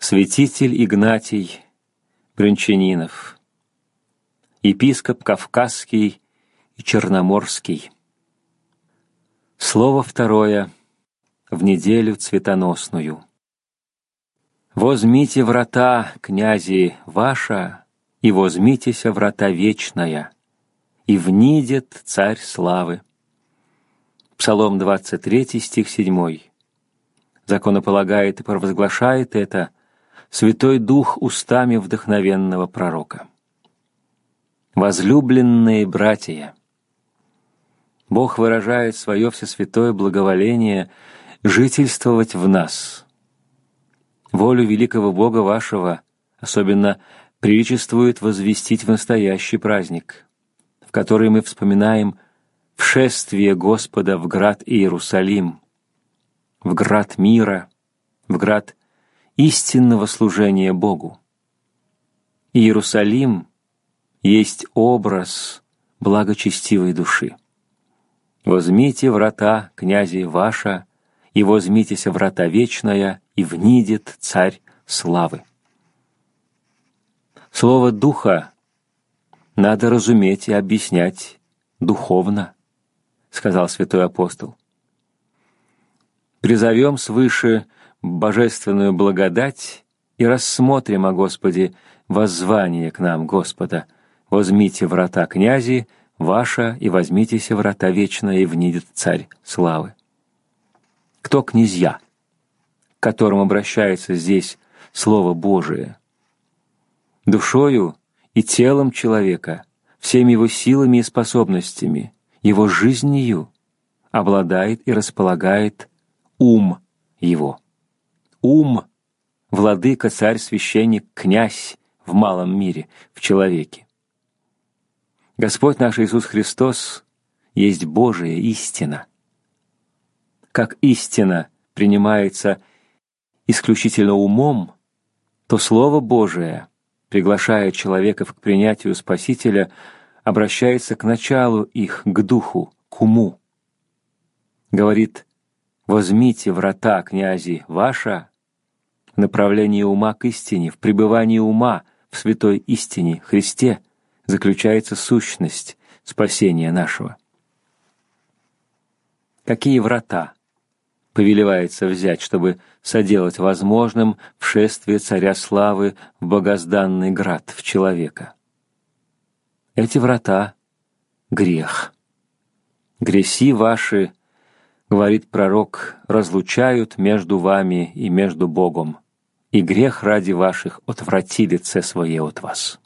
святитель Игнатий Брянчанинов, епископ Кавказский и Черноморский. Слово второе в неделю цветоносную. «Возьмите врата, князи, ваша, и возьмитеся врата вечная, и внидет царь славы». Псалом 23, стих 7. Законополагает и провозглашает это Святой Дух устами вдохновенного пророка. Возлюбленные братья, Бог выражает свое всесвятое благоволение жительствовать в нас. Волю великого Бога вашего особенно приличествует возвестить в настоящий праздник, в который мы вспоминаем вшествие Господа в град Иерусалим, в град мира, в град истинного служения Богу. Иерусалим есть образ благочестивой души. «Возьмите врата, князи, ваша, и возьмитеся врата вечная, и внидет царь славы». Слово «духа» надо разуметь и объяснять духовно, сказал святой апостол. Призовем свыше божественную благодать и рассмотрим о Господе воззвание к нам Господа. «Возьмите врата, князи, ваша, и возьмитеся врата вечная, и внидет царь славы». Кто князья, к которым обращается здесь Слово Божие? Душою и телом человека, всеми его силами и способностями, его жизнью обладает и располагает ум его. Ум — владыка, царь, священник, князь в малом мире, в человеке. Господь наш Иисус Христос есть Божия истина. Как истина принимается исключительно умом, то Слово Божие, приглашая человека к принятию Спасителя, обращается к началу их, к духу, к уму. Говорит: «Возьмите врата, князи, ваша», в направлении ума к истине, в пребывании ума в святой истине, Христе, заключается сущность спасения нашего. Какие врата повелевается взять, чтобы соделать возможным вшествие Царя Славы в богозданный град, в человека? Эти врата — грех. «Греси ваши, — говорит пророк, — разлучают между вами и между Богом, и грех ради ваших отврати лице свое от вас».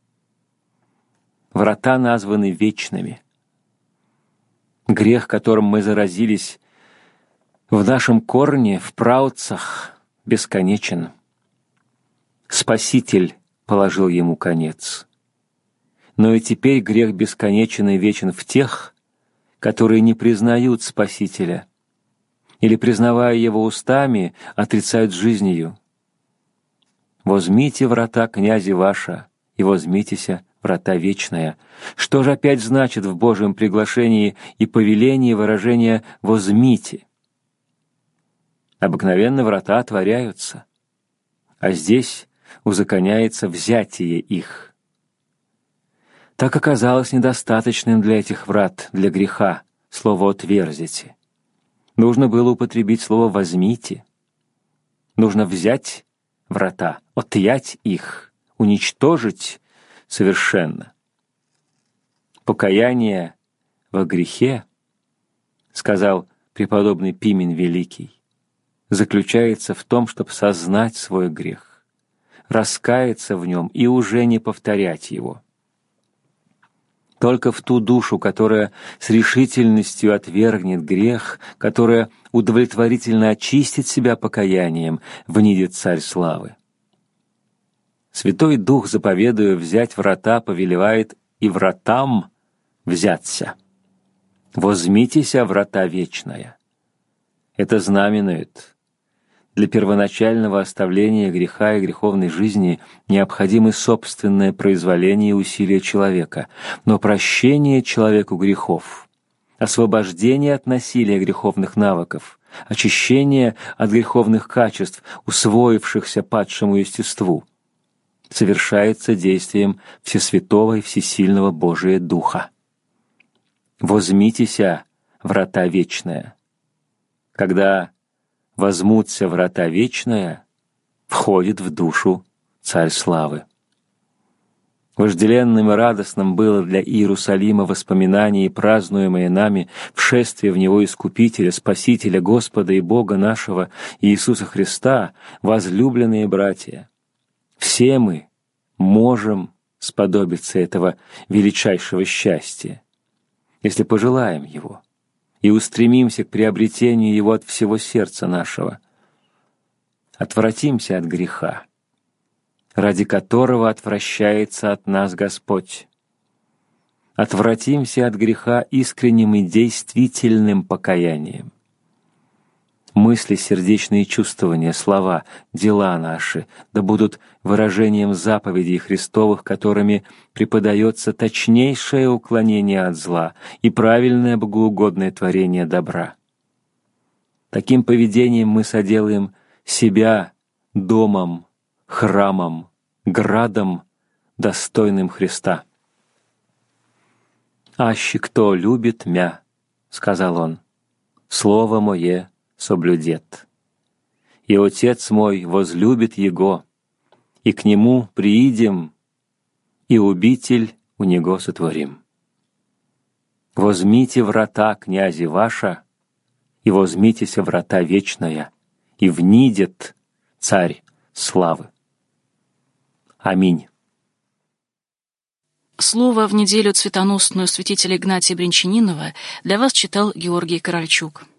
Врата названы вечными. Грех, которым мы заразились в нашем корне, в праотцах, бесконечен. Спаситель положил ему конец. Но и теперь грех бесконечен и вечен в тех, которые не признают Спасителя или, признавая Его устами, отрицают жизнью. «Возьмите врата, князи ваша, и возьмитеся врата вечная». Что же опять значит в Божьем приглашении и повелении выражение «возьмите»? Обыкновенно врата отворяются, а здесь узаконяется взятие их. Так оказалось недостаточным для этих врат, для греха, слово «отверзите». Нужно было употребить слово «возьмите». Нужно взять врата, отъять их, уничтожить совершенно. Покаяние во грехе, сказал преподобный Пимен Великий, заключается в том, чтобы сознать свой грех, раскаяться в нем и уже не повторять его. Только в ту душу, которая с решительностью отвергнет грех, которая удовлетворительно очистит себя покаянием, внидет Царь Славы. Святой Дух, заповедуя взять врата, повелевает и вратам взяться. «Возьмитеся врата вечная». Это знаменует: для первоначального оставления греха и греховной жизни необходимы собственное произволение и усилия человека, но прощение человеку грехов, освобождение от насилия греховных навыков, очищение от греховных качеств, усвоившихся падшему естеству, совершается действием Всесвятого и Всесильного Божия Духа. «Возмитеся, врата вечная». Когда возмутся врата вечная, входит в душу Царь Славы. Вожделенным и радостным было для Иерусалима воспоминание и празднуемое нами вшествие в него Искупителя, Спасителя, Господа и Бога нашего Иисуса Христа, возлюбленные братья. Все мы можем сподобиться этого величайшего счастья, если пожелаем его и устремимся к приобретению его от всего сердца нашего. Отвратимся от греха, ради которого отвращается от нас Господь. Отвратимся от греха искренним и действительным покаянием. Мысли, сердечные чувствования, слова, дела наши да будут выражением заповедей Христовых, которыми преподается точнейшее уклонение от зла и правильное богоугодное творение добра. Таким поведением мы соделаем себя домом, храмом, градом, достойным Христа. «Аще кто любит мя, — сказал он, — слово мое соблюдет. И Отец мой возлюбит его, и к нему приидем, и убитель у него сотворим. Возьмите врата князи ваша, и возьмитеся врата вечная, и внидет Царь славы. Аминь». Слово в неделю цветоносную святителя Игнатия Брянчанинова для вас читал Георгий Корольчук.